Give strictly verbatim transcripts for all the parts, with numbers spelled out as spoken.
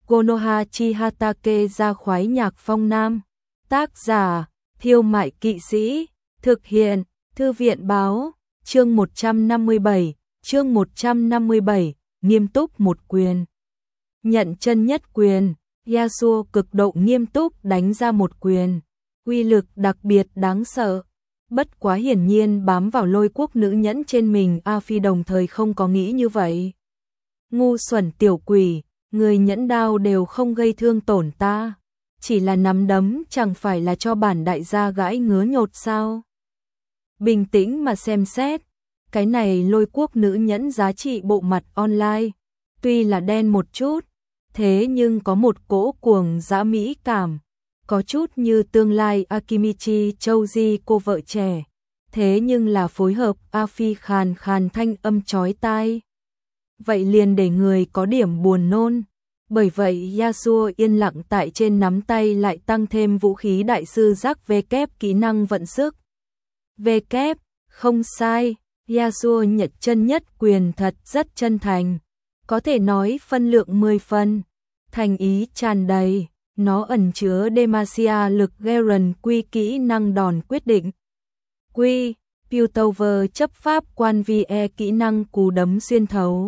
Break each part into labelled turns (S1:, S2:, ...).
S1: Konoha Chihatake ra khoái nhạc phong nam. Tác giả, Thiêu Mại Kỵ Sĩ. Thực hiện, Thư viện Báo. Chương một trăm năm mươi bảy, chương một trăm năm mươi bảy, nghiêm túc một quyền. Nhận chân nhất quyền, Yasuo cực độ nghiêm túc đánh ra một quyền. Uy lực đặc biệt đáng sợ. Bất quá hiển nhiên bám vào lôi quốc nữ nhẫn trên mình, A Phi đồng thời không có nghĩ như vậy. Ngu xuẩn tiểu quỷ, người nhẫn đao đều không gây thương tổn ta. Chỉ là nắm đấm chẳng phải là cho bản đại gia gãi ngứa nhột sao? Bình tĩnh mà xem xét, cái này lôi quốc nữ nhẫn giá trị bộ mặt online. Tuy là đen một chút, thế nhưng có một cỗ cuồng dã mỹ cảm. Có chút như tương lai Akimichi Chouji cô vợ trẻ. Thế nhưng là phối hợp A Phi khàn khàn thanh âm chói tai. Vậy liền để người có điểm buồn nôn. Bởi vậy Yasuo yên lặng tại trên nắm tay lại tăng thêm vũ khí đại sư giác V kép kỹ năng vận sức. V kép, không sai, Yasuo nhật chân nhất quyền thật rất chân thành. Có thể nói phân lượng mười phân, thành ý tràn đầy. Nó ẩn chứa Demacia lực Garen quy kỹ năng đòn quyết định. Quy, Piltover chấp pháp quan vi e kỹ năng cú đấm xuyên thấu.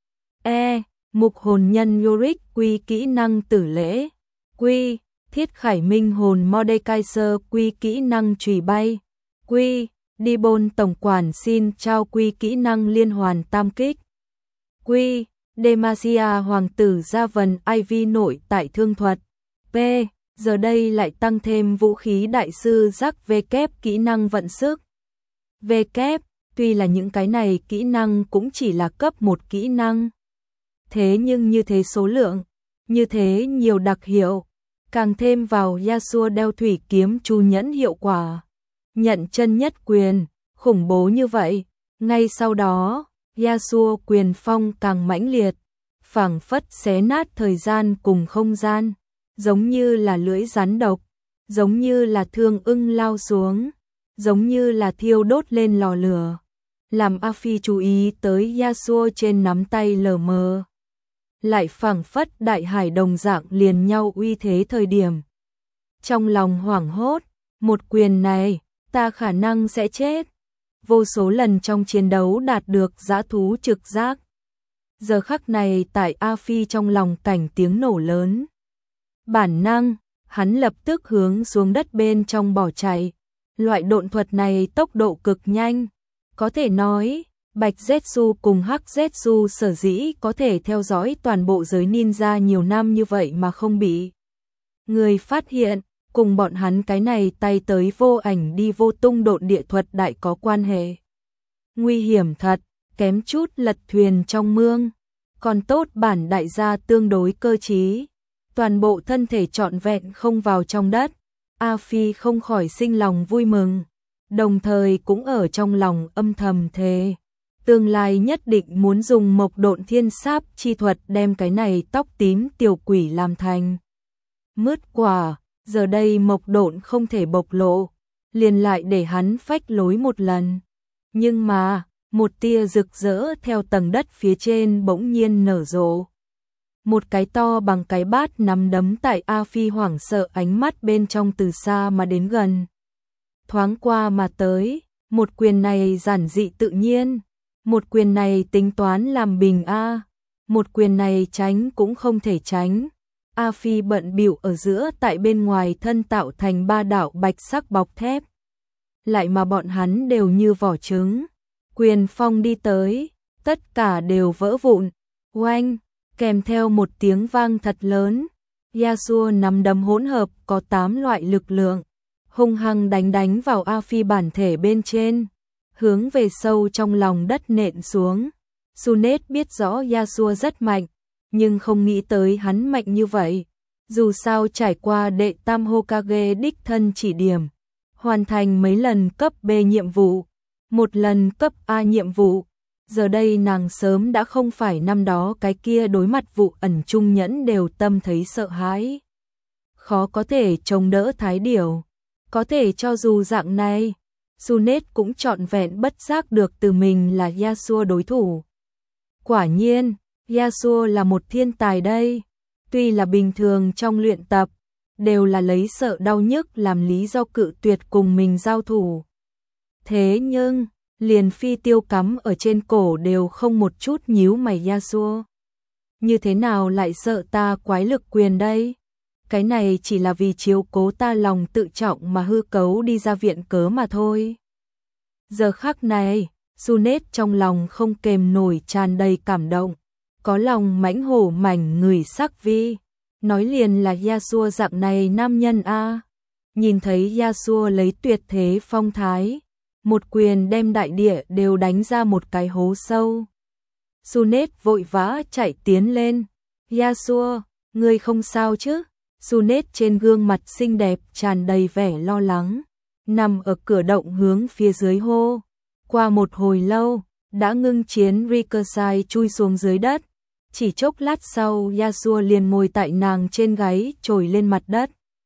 S1: E, mục hồn nhân Yorick quy kỹ năng tử lễ. Quy, thiết khải minh hồn Mordekaiser quy kỹ năng chùy bay. Quy, Dibon tổng quản xin trao quy kỹ năng liên hoàn tam kích. Quy, Demacia hoàng tử gia vần Ivy nội tại thương thuật. P, giờ đây lại tăng thêm vũ khí đại sư giác V kép kỹ năng vận sức. V kép, tuy là những cái này kỹ năng cũng chỉ là cấp một kỹ năng. Thế nhưng như thế số lượng, như thế nhiều đặc hiệu, càng thêm vào Yasuo đeo thủy kiếm chu nhẫn hiệu quả. Nhận chân nhất quyền, khủng bố như vậy, ngay sau đó, Yasuo quyền phong càng mãnh liệt, phảng phất xé nát thời gian cùng không gian. Giống như là lưỡi rắn độc, giống như là thương ưng lao xuống, giống như là thiêu đốt lên lò lửa. Làm A Phi chú ý tới Yasuo trên nắm tay lờ mờ. Lại phảng phất đại hải đồng dạng liền nhau uy thế thời điểm. Trong lòng hoảng hốt, một quyền này, ta khả năng sẽ chết. Vô số lần trong chiến đấu đạt được dã thú trực giác. Giờ khắc này tại A Phi trong lòng cảnh tiếng nổ lớn. Bản năng, hắn lập tức hướng xuống đất bên trong bỏ chạy. Loại độn thuật này tốc độ cực nhanh. Có thể nói, Bạch Zetsu cùng Hắc Zetsu sở dĩ có thể theo dõi toàn bộ giới ninja nhiều năm như vậy mà không bị người phát hiện, cùng bọn hắn cái này tay tới vô ảnh đi vô tung độn địa thuật đại có quan hệ. Nguy hiểm thật, kém chút lật thuyền trong mương. Còn tốt bản đại gia tương đối cơ trí. Toàn bộ thân thể trọn vẹn không vào trong đất, A Phi không khỏi sinh lòng vui mừng, đồng thời cũng ở trong lòng âm thầm thề, tương lai nhất định muốn dùng mộc độn thiên sáp chi thuật đem cái này tóc tím tiểu quỷ làm thành mứt quả. Giờ đây mộc độn không thể bộc lộ, liền lại để hắn phách lối một lần. Nhưng mà, một tia rực rỡ theo tầng đất phía trên bỗng nhiên nở rộ. Một cái to bằng cái bát nắm đấm tại A Phi hoảng sợ ánh mắt bên trong từ xa mà đến gần. Thoáng qua mà tới, một quyền này giản dị tự nhiên, một quyền này tính toán làm bình A, một quyền này tránh cũng không thể tránh. A Phi bận bịu ở giữa tại bên ngoài thân tạo thành ba đạo bạch sắc bọc thép. Lại mà bọn hắn đều như vỏ trứng. Quyền phong đi tới, tất cả đều vỡ vụn. Oanh! Kèm theo một tiếng vang thật lớn, Yasuo nắm đấm hỗn hợp có tám loại lực lượng, hung hăng đánh đánh vào A Phi bản thể bên trên, hướng về sâu trong lòng đất nện xuống. Sunet biết rõ Yasuo rất mạnh, nhưng không nghĩ tới hắn mạnh như vậy. Dù sao trải qua đệ tam Hokage đích thân chỉ điểm, hoàn thành mấy lần cấp B nhiệm vụ, một lần cấp A nhiệm vụ. Giờ đây nàng sớm đã không phải năm đó cái kia đối mặt vụ ẩn trung nhẫn đều tâm thấy sợ hãi. Khó có thể chống đỡ thái điểu. Có thể cho dù dạng này, Sunet cũng trọn vẹn bất giác được từ mình là Yasuo đối thủ. Quả nhiên, Yasuo là một thiên tài đây. Tuy là bình thường trong luyện tập, đều là lấy sợ đau nhức làm lý do cự tuyệt cùng mình giao thủ. Thế nhưng, liền phi tiêu cắm ở trên cổ đều không một chút nhíu mày Yasuo. Như thế nào lại sợ ta quái lực quyền đây? Cái này chỉ là vì chiếu cố ta lòng tự trọng mà hư cấu đi ra viện cớ mà thôi. Giờ khắc này, Sunet trong lòng không kềm nổi tràn đầy cảm động, có lòng mãnh hổ mảnh người sắc vi, nói liền là Yasuo dạng này nam nhân a. Nhìn thấy Yasuo lấy tuyệt thế phong thái, một quyền đem đại địa đều đánh ra một cái hố sâu. Sunet vội vã chạy tiến lên, Yasuo, ngươi không sao chứ? Sunet trên gương mặt xinh đẹp tràn đầy vẻ lo lắng, nằm ở cửa động hướng phía dưới hô. Qua một hồi lâu, đã ngưng chiến Ricochet chui xuống dưới đất. Chỉ chốc lát sau Yasuo liền ngồi tại nàng trên gáy trồi lên mặt đất.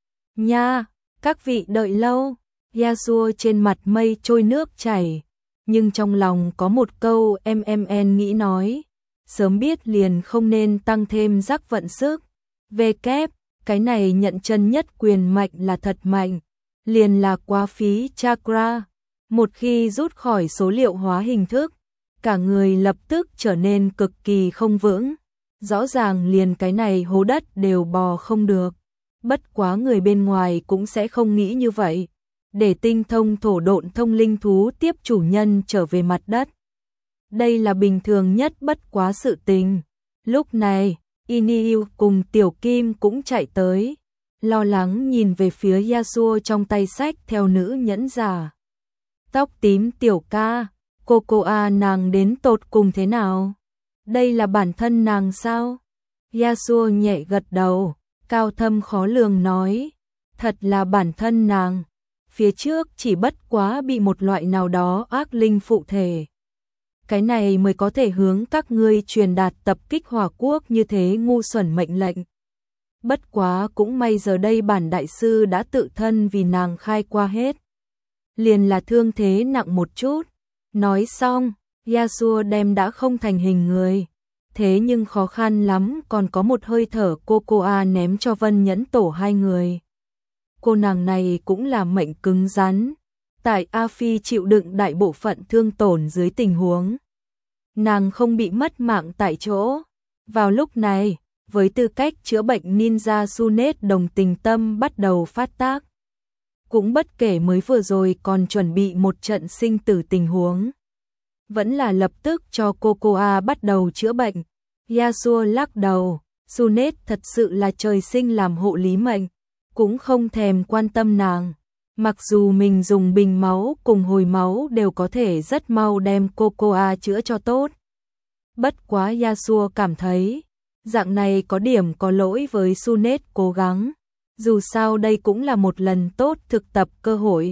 S1: Nha, các vị đợi lâu. Yasuo trên mặt mây trôi nước chảy, nhưng trong lòng có một câu em em en nghĩ nói. Sớm biết liền không nên tăng thêm rắc vận sức. Về kép, cái này nhận chân nhất quyền mạnh là thật mạnh. Liền là quá phí chakra. Một khi rút khỏi số liệu hóa hình thức, cả người lập tức trở nên cực kỳ không vững. Rõ ràng liền cái này hố đất đều bò không được. Bất quá người bên ngoài cũng sẽ không nghĩ như vậy. Để tinh thông thổ độn thông linh thú tiếp chủ nhân trở về mặt đất. Đây là bình thường nhất bất quá sự tình. Lúc này, Iniu cùng Tiểu Kim cũng chạy tới. Lo lắng nhìn về phía Yasuo trong tay sách theo nữ nhẫn giả. Tóc tím Tiểu ca, Cocoa nàng đến tột cùng thế nào? Đây là bản thân nàng sao? Yasuo nhẹ gật đầu, cao thâm khó lường nói. Thật là bản thân nàng. Phía trước chỉ bất quá bị một loại nào đó ác linh phụ thể. Cái này mới có thể hướng các ngươi truyền đạt tập kích hỏa quốc như thế ngu xuẩn mệnh lệnh. Bất quá cũng may giờ đây bản đại sư đã tự thân vì nàng khai qua hết. Liền là thương thế nặng một chút. Nói xong, Yasuo đem đã không thành hình người. Thế nhưng khó khăn lắm còn có một hơi thở Cocoa ném cho Vân Nhẫn Tổ hai người. Cô nàng này cũng là mệnh cứng rắn. Tại A Phi chịu đựng đại bộ phận thương tổn dưới tình huống. Nàng không bị mất mạng tại chỗ. Vào lúc này, với tư cách chữa bệnh ninja Sunet đồng tình tâm bắt đầu phát tác. Cũng bất kể mới vừa rồi còn chuẩn bị một trận sinh tử tình huống. Vẫn là lập tức cho Cocoa bắt đầu chữa bệnh. Yasuo lắc đầu, Sunet thật sự là trời sinh làm hộ lý mệnh, cũng không thèm quan tâm nàng. Mặc dù mình dùng bình máu cùng hồi máu đều có thể rất mau đem Cocoa chữa cho tốt. Bất quá Yasuo cảm thấy, dạng này có điểm có lỗi với Sunet cố gắng. Dù sao đây cũng là một lần tốt thực tập cơ hội.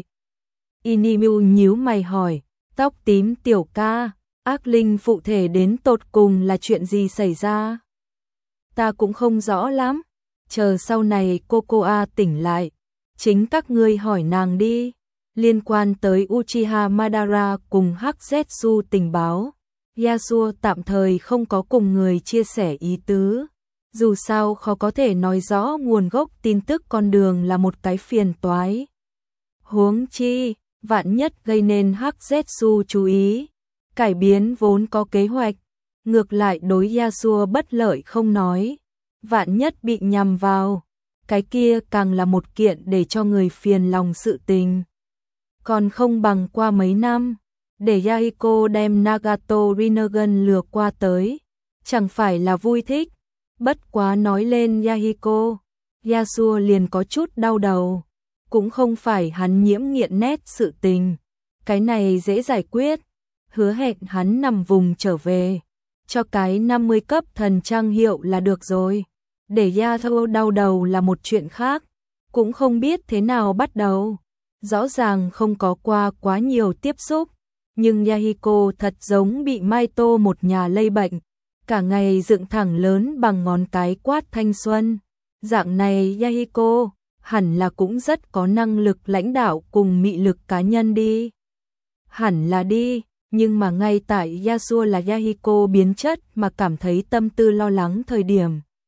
S1: Inimu nhíu mày hỏi, tóc tím Tiểu ca, ác linh phụ thể đến tột cùng là chuyện gì xảy ra? Ta cũng không rõ lắm, chờ sau này Cocoa tỉnh lại, chính các ngươi hỏi nàng đi. Liên quan tới Uchiha Madara cùng Hắc-Zetsu tình báo, Yasuo tạm thời không có cùng người chia sẻ ý tứ. Dù sao khó có thể nói rõ nguồn gốc tin tức con đường là một cái phiền toái. Huống chi, vạn nhất gây nên Hắc-Zetsu chú ý, cải biến vốn có kế hoạch, ngược lại đối Yasuo bất lợi không nói. Vạn nhất bị nhằm vào, cái kia càng là một kiện để cho người phiền lòng sự tình. Còn không bằng qua mấy năm, để Yahiko đem Nagato Rinnegan lừa qua tới, chẳng phải là vui thích. Bất quá nói lên Yahiko, Yasuo liền có chút đau đầu. Cũng không phải hắn nhiễm nghiện nét sự tình. Cái này dễ giải quyết. Hứa hẹn hắn nằm vùng trở về. Cho cái năm mươi cấp thần trang hiệu là được rồi. Để Yasuo đau đầu là một chuyện khác. Cũng không biết thế nào bắt đầu. Rõ ràng không có qua quá nhiều tiếp xúc. Nhưng Yahiko thật giống bị Maito một nhà lây bệnh. Cả ngày dựng thẳng lớn bằng ngón cái quát thanh xuân. Dạng này Yahiko hẳn là cũng rất có năng lực lãnh đạo cùng mị lực cá nhân đi. Hẳn là đi, nhưng mà ngay tại Yasuo là Yahiko biến chất mà cảm thấy tâm tư lo lắng thời điểm.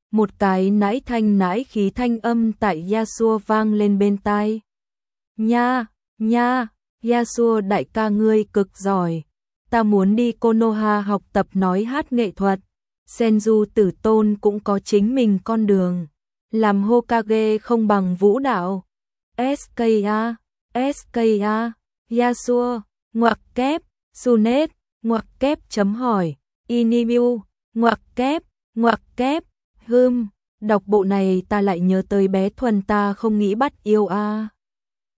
S1: Một cái nãi thanh nãi khí thanh âm tại Yasuo vang lên bên tai. Nha, nha, Yasuo đại ca ngươi cực giỏi. Ta muốn đi Konoha học tập nói hát nghệ thuật. Senju tử tôn cũng có chính mình con đường. Làm Hokage không bằng vũ đạo. ét ca a, ét ca a, Yasuo, ngoặc kép, Sunet, ngoặc kép chấm hỏi, Inimu, ngoặc kép, ngoặc kép, hưm, đọc bộ này ta lại nhớ tới bé Thuần ta không nghĩ bắt yêu a.